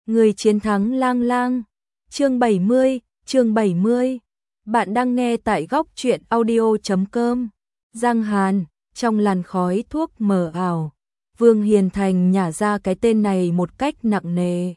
Người chiến thắng lang lang. Chương 70. Bạn đang nghe tại góc truyện audio.com. Giang Hàn, trong làn khói thuốc mờ ảo, Vương Hiền Thành nhả ra cái tên này một cách nặng nề.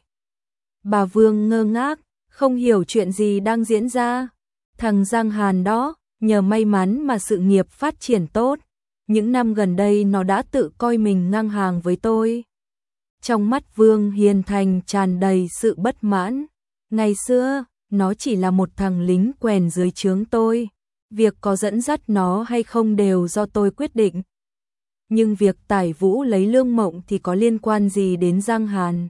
Bà Vương ngơ ngác, không hiểu chuyện gì đang diễn ra. Thằng Giang Hàn đó, nhờ may mắn mà sự nghiệp phát triển tốt. Những năm gần đây nó đã tự coi mình ngang hàng với tôi. Trong mắt Vương Hiền Thành tràn đầy sự bất mãn. Ngày xưa, nó chỉ là một thằng lính quèn dưới trướng tôi. Việc có dẫn dắt nó hay không đều do tôi quyết định. Nhưng việc Tải Vũ lấy Lương Mộng thì có liên quan gì đến Giang Hàn?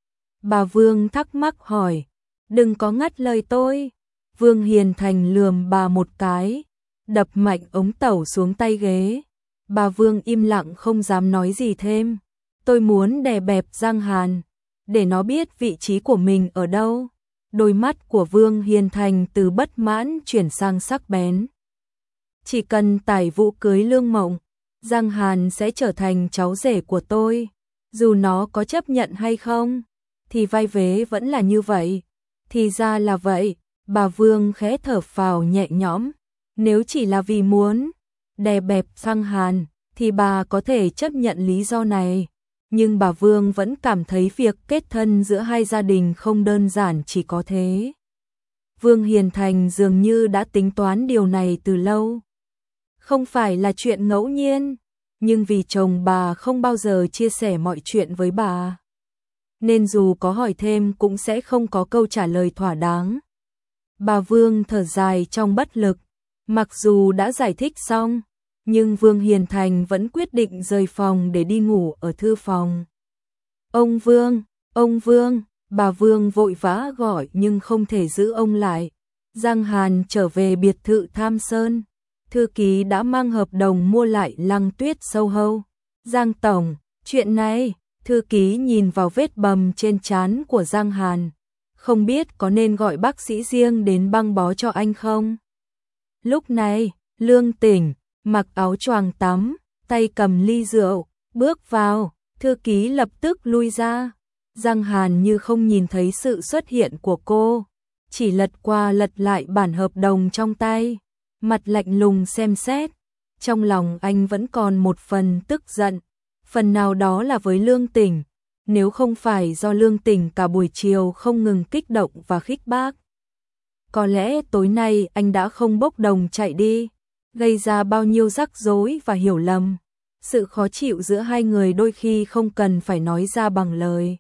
Bà Vương thắc mắc hỏi. Đừng có ngắt lời tôi. Vương Hiền Thành lườm bà một cái, đập mạnh ống tẩu xuống tay ghế. Bà Vương im lặng không dám nói gì thêm. Tôi muốn đè bẹp Giang Hàn, để nó biết vị trí của mình ở đâu. Đôi mắt của Vương Hiền Thành từ bất mãn chuyển sang sắc bén. Chỉ cần Tải Vũ cưới Lương Mộng, Giang Hàn sẽ trở thành cháu rể của tôi. Dù nó có chấp nhận hay không, thì vai vế vẫn là như vậy. Thì ra là vậy, bà Vương khẽ thở phào nhẹ nhõm. Nếu chỉ là vì muốn đè bẹp Giang Hàn, thì bà có thể chấp nhận lý do này. Nhưng bà Vương vẫn cảm thấy việc kết thân giữa hai gia đình không đơn giản chỉ có thế. Vương Hiền Thành dường như đã tính toán điều này từ lâu. Không phải là chuyện ngẫu nhiên, nhưng vì chồng bà không bao giờ chia sẻ mọi chuyện với bà, nên dù có hỏi thêm cũng sẽ không có câu trả lời thỏa đáng. Bà Vương thở dài trong bất lực. Mặc dù đã giải thích xong, nhưng Vương Hiền Thành vẫn quyết định rời phòng để đi ngủ ở thư phòng. Ông Vương, bà Vương vội vã gọi nhưng không thể giữ ông lại. Giang Hàn trở về biệt thự Tham Sơn. Thư ký đã mang hợp đồng mua lại Lăng Tuyết Soho. Giang tổng, chuyện này, thư ký nhìn vào vết bầm trên trán của Giang Hàn. Không biết có nên gọi bác sĩ riêng đến băng bó cho anh không? Lúc này, Lương Tỉnh, mặc áo choàng tắm, tay cầm ly rượu, bước vào, thư ký lập tức lui ra. Giang Hàn như không nhìn thấy sự xuất hiện của cô, chỉ lật qua lật lại bản hợp đồng trong tay, mặt lạnh lùng xem xét. Trong lòng anh vẫn còn một phần tức giận, phần nào đó là với Lương Tỉnh. Nếu không phải do Lương Tỉnh cả buổi chiều không ngừng kích động và khích bác, có lẽ tối nay anh đã không bốc đồng chạy đi, gây ra bao nhiêu rắc rối và hiểu lầm. Sự khó chịu giữa hai người đôi khi không cần phải nói ra bằng lời,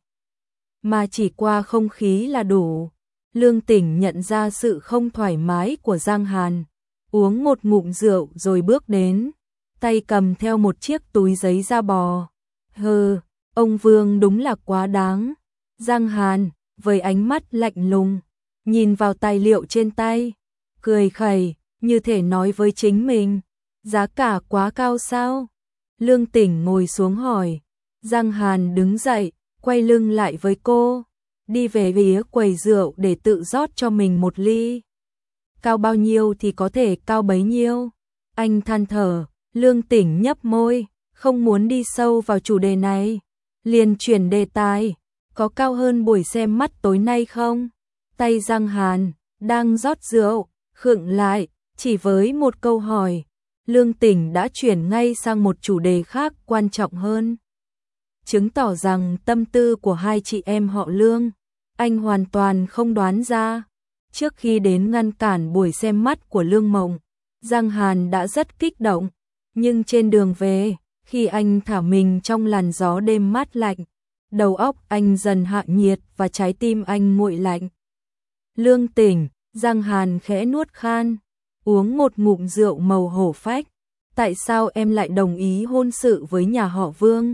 mà chỉ qua không khí là đủ. Lương Tỉnh nhận ra sự không thoải mái của Giang Hàn, uống một ngụm rượu rồi bước đến, tay cầm theo một chiếc túi giấy da bò. Hừ, ông Vương đúng là quá đáng. Giang Hàn, với ánh mắt lạnh lùng, nhìn vào tài liệu trên tay, cười khẩy, như thể nói với chính mình, giá cả quá cao sao? Lương Tỉnh ngồi xuống hỏi. Giang Hàn đứng dậy, quay lưng lại với cô, đi về phía quầy rượu để tự rót cho mình một ly. Cao bao nhiêu thì có thể cao bấy nhiêu. Anh than thở. Lương Tỉnh nhấp môi, không muốn đi sâu vào chủ đề này, liền chuyển đề tài. Có cao hơn buổi xem mắt tối nay không? Tay Giang Hàn đang rót rượu khựng lại, chỉ với một câu hỏi, Lương Tỉnh đã chuyển ngay sang một chủ đề khác quan trọng hơn, chứng tỏ rằng tâm tư của hai chị em họ Lương anh hoàn toàn không đoán ra. Trước khi đến ngăn cản buổi xem mắt của Lương Mộng, Giang Hàn đã rất kích động, nhưng trên đường về, khi anh thả mình trong làn gió đêm mát lạnh, đầu óc anh dần hạ nhiệt và trái tim anh nguội lạnh. Lương Tỉnh, Giang Hàn khẽ nuốt khan, uống một ngụm rượu màu hổ phách. Tại sao em lại đồng ý hôn sự với nhà họ Vương?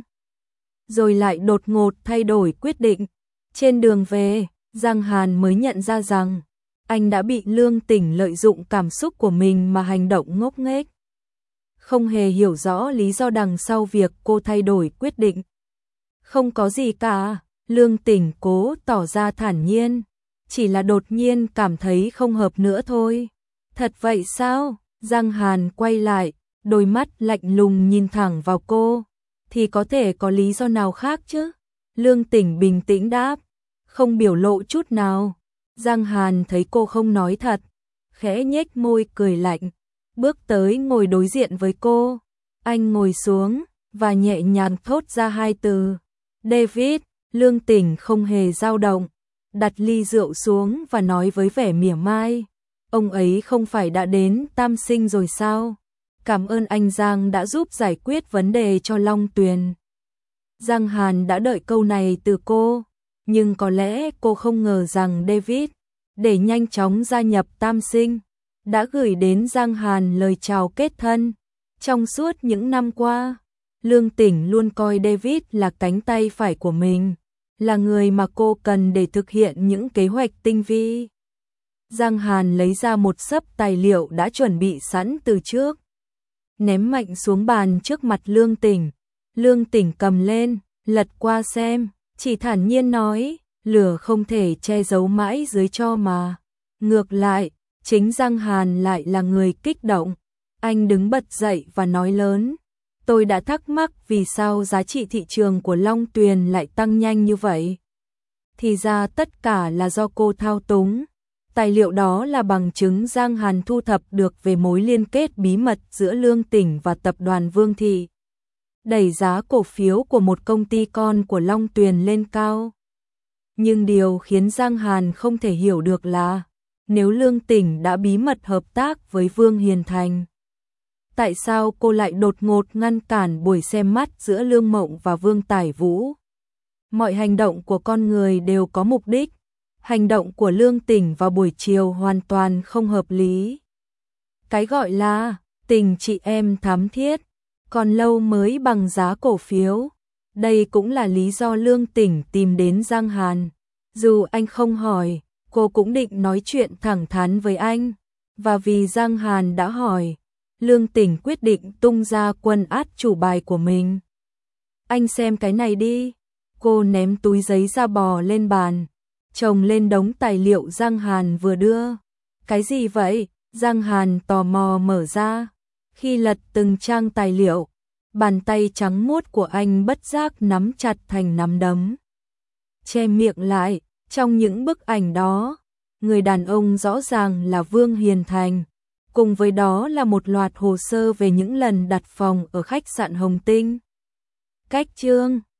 Rồi lại đột ngột thay đổi quyết định. Trên đường về, Giang Hàn mới nhận ra rằng anh đã bị Lương Tỉnh lợi dụng cảm xúc của mình mà hành động ngốc nghếch. Không hề hiểu rõ lý do đằng sau việc cô thay đổi quyết định. Không có gì cả, Lương Tỉnh cố tỏ ra thản nhiên, chỉ là đột nhiên cảm thấy không hợp nữa thôi. Thật vậy sao? Giang Hàn quay lại, đôi mắt lạnh lùng nhìn thẳng vào cô. Thì có thể có lý do nào khác chứ? Lương Tỉnh bình tĩnh đáp. không biểu lộ chút nào. Giang Hàn thấy cô không nói thật, khẽ nhếch môi cười lạnh, bước tới ngồi đối diện với cô. Anh ngồi xuống và nhẹ nhàng thốt ra hai từ, David. Lương Tỉnh không hề dao động, đặt ly rượu xuống và nói với vẻ mỉa mai, ông ấy không phải đã đến Tam Sinh rồi sao? Cảm ơn anh Giang đã giúp giải quyết vấn đề cho Long Tuyền. Giang Hàn đã đợi câu này từ cô, nhưng có lẽ cô không ngờ rằng David, để nhanh chóng gia nhập Tam Sinh, đã gửi đến Giang Hàn lời chào kết thân. Trong suốt những năm qua, Lương Tỉnh luôn coi David là cánh tay phải của mình, là người mà cô cần để thực hiện những kế hoạch tinh vi. Giang Hàn lấy ra một xấp tài liệu đã chuẩn bị sẵn từ trước, ném mạnh xuống bàn trước mặt Lương Tỉnh. Lương Tỉnh cầm lên, lật qua xem, chỉ thản nhiên nói, lửa không thể che giấu mãi dưới tro mà. Ngược lại, chính Giang Hàn lại là người kích động. Anh đứng bật dậy và nói lớn, tôi đã thắc mắc vì sao giá trị thị trường của Long Tuyền lại tăng nhanh như vậy. Thì ra tất cả là do cô thao túng. Tài liệu đó là bằng chứng Giang Hàn thu thập được về mối liên kết bí mật giữa Lương Tỉnh và tập đoàn Vương Thị, đẩy giá cổ phiếu của một công ty con của Long Tuyền lên cao. Nhưng điều khiến Giang Hàn không thể hiểu được là, nếu Lương Tỉnh đã bí mật hợp tác với Vương Hiền Thành, tại sao cô lại đột ngột ngăn cản buổi xem mắt giữa Lương Mộng và Vương Tải Vũ? Mọi hành động của con người đều có mục đích. Hành động của Lương Tỉnh vào buổi chiều hoàn toàn không hợp lý. Cái gọi là tình chị em thắm thiết, còn lâu mới bằng giá cổ phiếu. Đây cũng là lý do Lương Tỉnh tìm đến Giang Hàn. Dù anh không hỏi, cô cũng định nói chuyện thẳng thắn với anh. Và vì Giang Hàn đã hỏi, Lương Tỉnh quyết định tung ra quân át chủ bài của mình. Anh xem cái này đi. Cô ném túi giấy da bò lên bàn, chồng lên đống tài liệu Giang Hàn vừa đưa. Cái gì vậy? Giang Hàn tò mò mở ra. Khi lật từng trang tài liệu, bàn tay trắng muốt của anh bất giác nắm chặt thành nắm đấm. Che miệng lại, trong những bức ảnh đó, người đàn ông rõ ràng là Vương Hiền Thành. Cùng với đó là một loạt hồ sơ về những lần đặt phòng ở khách sạn Hồng Tinh. Cách chương